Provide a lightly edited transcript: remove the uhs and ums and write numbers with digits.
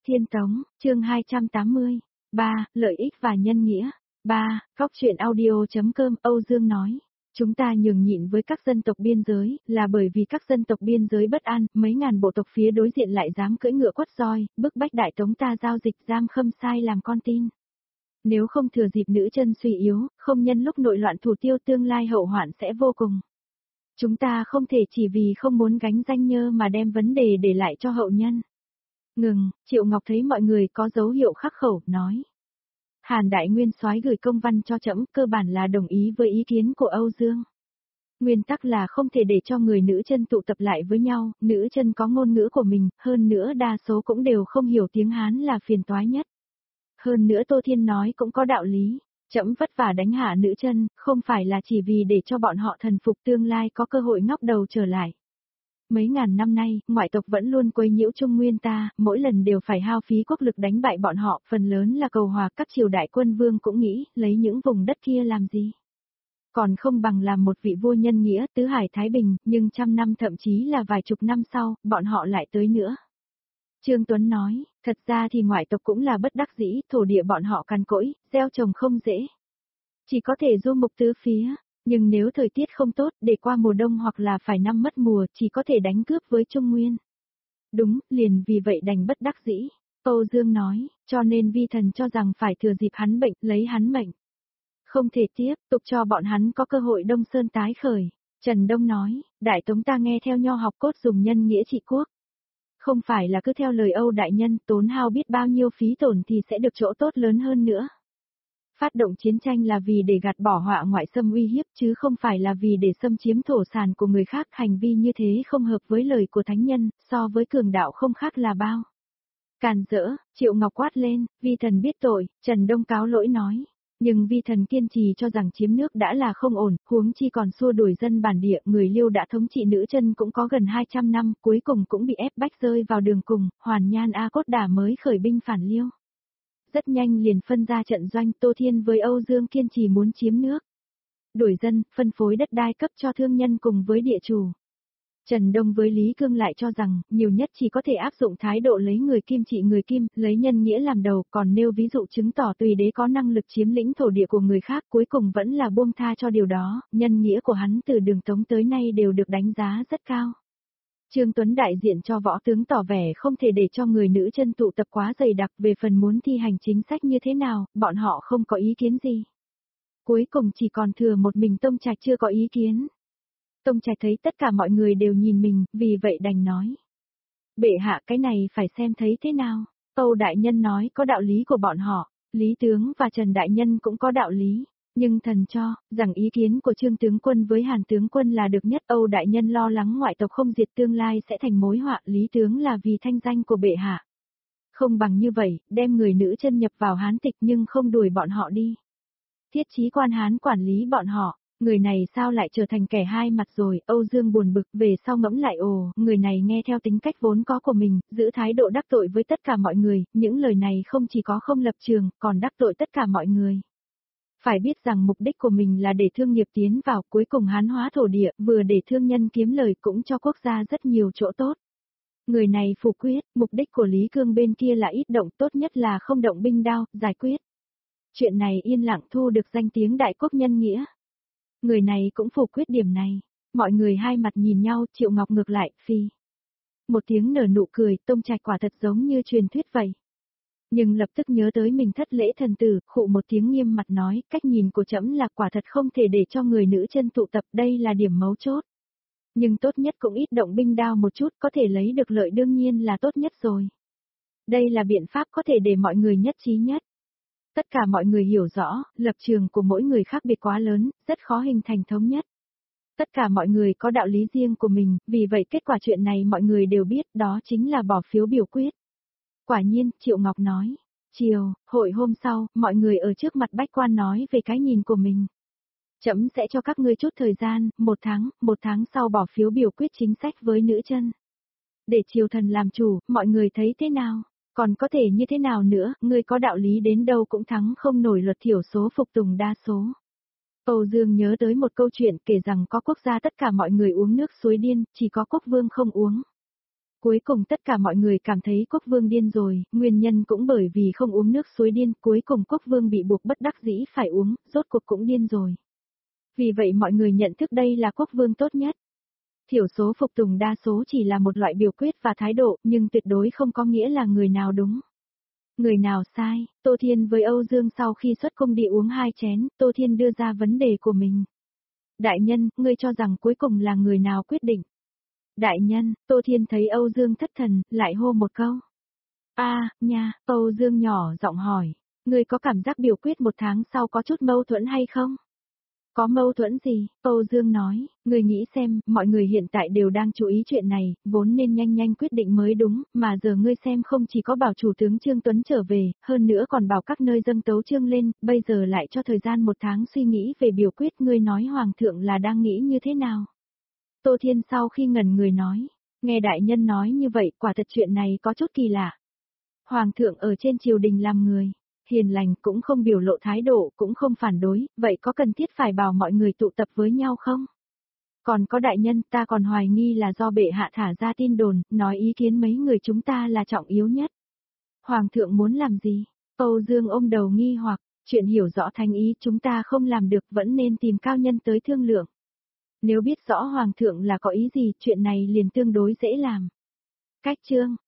Thiên Tống, chương 280. 3. Lợi ích và nhân nghĩa. 3. Góc truyện audio.com. Âu Dương nói, chúng ta nhường nhịn với các dân tộc biên giới, là bởi vì các dân tộc biên giới bất an, mấy ngàn bộ tộc phía đối diện lại dám cưỡi ngựa quất roi, bức bách Đại Tống ta giao dịch giam Khâm Sai làm con tin. Nếu không thừa dịp nữ chân suy yếu, không nhân lúc nội loạn thủ tiêu, tương lai hậu hoạn sẽ vô cùng. Chúng ta không thể chỉ vì không muốn gánh danh nhơ mà đem vấn đề để lại cho hậu nhân. Ngừng, Triệu Ngọc thấy mọi người có dấu hiệu khắc khẩu, nói. Hàn Đại Nguyên soái gửi công văn cho trẫm, cơ bản là đồng ý với ý kiến của Âu Dương. Nguyên tắc là không thể để cho người nữ chân tụ tập lại với nhau, nữ chân có ngôn ngữ của mình, hơn nữa đa số cũng đều không hiểu tiếng Hán là phiền toái nhất. Hơn nữa Tô Thiên nói cũng có đạo lý, trẫm vất vả đánh hạ nữ chân, không phải là chỉ vì để cho bọn họ thần phục tương lai có cơ hội ngóc đầu trở lại. Mấy ngàn năm nay, ngoại tộc vẫn luôn quấy nhiễu Trung Nguyên ta, mỗi lần đều phải hao phí quốc lực đánh bại bọn họ, phần lớn là cầu hòa, các triều đại quân vương cũng nghĩ, lấy những vùng đất kia làm gì. Còn không bằng làm một vị vua nhân nghĩa, tứ hải thái bình, nhưng trăm năm thậm chí là vài chục năm sau, bọn họ lại tới nữa. Trương Tuấn nói, thật ra thì ngoại tộc cũng là bất đắc dĩ, thổ địa bọn họ cằn cỗi, gieo trồng không dễ. Chỉ có thể du mục tứ phía. Nhưng nếu thời tiết không tốt, để qua mùa đông hoặc là phải năm mất mùa, chỉ có thể đánh cướp với Trung Nguyên. Đúng, liền vì vậy đành bất đắc dĩ. Âu Dương nói, cho nên vi thần cho rằng phải thừa dịp hắn bệnh, lấy hắn mệnh. Không thể tiếp tục cho bọn hắn có cơ hội Đông Sơn tái khởi. Trần Đông nói, Đại Tống ta nghe theo nho học cốt dùng nhân nghĩa trị quốc. Không phải là cứ theo lời Âu Đại Nhân tốn hao biết bao nhiêu phí tổn thì sẽ được chỗ tốt lớn hơn nữa. Phát động chiến tranh là vì để gạt bỏ họa ngoại xâm uy hiếp chứ không phải là vì để xâm chiếm thổ sản của người khác. Hành vi như thế không hợp với lời của thánh nhân, so với cường đạo không khác là bao. Càn rỡ, Triệu Ngọc quát lên, vi thần biết tội, Trần Đông cáo lỗi nói. Nhưng vi thần kiên trì cho rằng chiếm nước đã là không ổn, huống chi còn xua đuổi dân bản địa, người Liêu đã thống trị nữ chân cũng có gần 200 năm, cuối cùng cũng bị ép bách rơi vào đường cùng, Hoàn Nhan A Cốt Đả mới khởi binh phản Liêu. Rất nhanh liền phân ra trận doanh, Tô Thiên với Âu Dương kiên trì muốn chiếm nước. Đổi dân, phân phối đất đai cấp cho thương nhân cùng với địa chủ. Trần Đông với Lý Cương lại cho rằng, nhiều nhất chỉ có thể áp dụng thái độ lấy người kim trị người kim, lấy nhân nghĩa làm đầu, còn nêu ví dụ chứng tỏ tùy đế có năng lực chiếm lĩnh thổ địa của người khác, cuối cùng vẫn là buông tha cho điều đó, nhân nghĩa của hắn từ Đường Tống tới nay đều được đánh giá rất cao. Trương Tuấn đại diện cho võ tướng tỏ vẻ không thể để cho người nữ chân tụ tập quá dày đặc, về phần muốn thi hành chính sách như thế nào, bọn họ không có ý kiến gì. Cuối cùng chỉ còn thừa một mình Tông Trạch chưa có ý kiến. Tông Trạch thấy tất cả mọi người đều nhìn mình, vì vậy đành nói. Bệ hạ cái này phải xem thấy thế nào. Âu Đại Nhân nói có đạo lý của bọn họ, Lý Tướng và Trần Đại Nhân cũng có đạo lý. Nhưng thần cho, rằng ý kiến của Trương Tướng Quân với Hàn Tướng Quân là được nhất. Âu Đại Nhân lo lắng ngoại tộc không diệt tương lai sẽ thành mối họa, Lý Tướng là vì thanh danh của bệ hạ. Không bằng như vậy, đem người nữ chân nhập vào Hán tịch nhưng không đuổi bọn họ đi. Thiết chí quan Hán quản lý bọn họ, người này sao lại trở thành kẻ hai mặt rồi. Âu Dương buồn bực, về sau ngẫm lại người này nghe theo tính cách vốn có của mình, giữ thái độ đắc tội với tất cả mọi người, những lời này không chỉ có không lập trường, còn đắc tội tất cả mọi người. Phải biết rằng mục đích của mình là để thương nghiệp tiến vào, cuối cùng Hán hóa thổ địa, vừa để thương nhân kiếm lời cũng cho quốc gia rất nhiều chỗ tốt. Người này phủ quyết, mục đích của Lý Cương bên kia là ít động, tốt nhất là không động binh đao, giải quyết. Chuyện này yên lặng thu được danh tiếng đại quốc nhân nghĩa. Người này cũng phủ quyết điểm này. Mọi người hai mặt nhìn nhau, Triệu Ngọc ngược lại, phi. Một tiếng nở nụ cười, Tông Trạch quả thật giống như truyền thuyết vậy. Nhưng lập tức nhớ tới mình thất lễ thần tử, khụ một tiếng nghiêm mặt nói, cách nhìn của trẫm là quả thật không thể để cho người nữ chân tụ tập, đây là điểm mấu chốt. Nhưng tốt nhất cũng ít động binh đao một chút, có thể lấy được lợi đương nhiên là tốt nhất rồi. Đây là biện pháp có thể để mọi người nhất trí nhất. Tất cả mọi người hiểu rõ, lập trường của mỗi người khác biệt quá lớn, rất khó hình thành thống nhất. Tất cả mọi người có đạo lý riêng của mình, vì vậy kết quả chuyện này mọi người đều biết, đó chính là bỏ phiếu biểu quyết. Quả nhiên, Triệu Ngọc nói. Chiều, hội hôm sau, mọi người ở trước mặt bách quan nói về cái nhìn của mình. Trẫm sẽ cho các ngươi chút thời gian, một tháng sau bỏ phiếu biểu quyết chính sách với nữ chân. Để triều thần làm chủ, mọi người thấy thế nào? Còn có thể như thế nào nữa, ngươi có đạo lý đến đâu cũng thắng không nổi luật thiểu số phục tùng đa số. Âu Dương nhớ tới một câu chuyện kể rằng có quốc gia tất cả mọi người uống nước suối điên, chỉ có quốc vương không uống. Cuối cùng tất cả mọi người cảm thấy quốc vương điên rồi, nguyên nhân cũng bởi vì không uống nước suối điên, cuối cùng quốc vương bị buộc bất đắc dĩ phải uống, rốt cuộc cũng điên rồi. Vì vậy mọi người nhận thức đây là quốc vương tốt nhất. Thiểu số phục tùng đa số chỉ là một loại biểu quyết và thái độ, nhưng tuyệt đối không có nghĩa là người nào đúng. Người nào sai, Tô Thiên với Âu Dương sau khi xuất cung đi uống 2 chén, Tô Thiên đưa ra vấn đề của mình. Đại nhân, ngươi cho rằng cuối cùng là người nào quyết định? Đại nhân, Tô Thiên thấy Âu Dương thất thần, lại hô một câu. Nha, Âu Dương nhỏ giọng hỏi, ngươi có cảm giác biểu quyết 1 tháng sau có chút mâu thuẫn hay không? Có mâu thuẫn gì? Âu Dương nói, ngươi nghĩ xem, mọi người hiện tại đều đang chú ý chuyện này, vốn nên nhanh nhanh quyết định mới đúng, mà giờ ngươi xem không chỉ có bảo chủ tướng Trương Tuấn trở về, hơn nữa còn bảo các nơi dâng tấu chương lên, bây giờ lại cho thời gian 1 tháng suy nghĩ về biểu quyết, ngươi nói Hoàng thượng là đang nghĩ như thế nào? Tô Thiên sau khi ngẩn người nói, nghe đại nhân nói như vậy, quả thật chuyện này có chút kỳ lạ. Hoàng thượng ở trên triều đình làm người hiền lành, cũng không biểu lộ thái độ, cũng không phản đối, vậy có cần thiết phải bảo mọi người tụ tập với nhau không? Còn có đại nhân, ta còn hoài nghi là do bệ hạ thả ra tin đồn, nói ý kiến mấy người chúng ta là trọng yếu nhất. Hoàng thượng muốn làm gì? Âu Dương ôm đầu nghi hoặc, chuyện hiểu rõ thành ý chúng ta không làm được, vẫn nên tìm cao nhân tới thương lượng. Nếu biết rõ Hoàng thượng là có ý gì, chuyện này liền tương đối dễ làm. Cách chương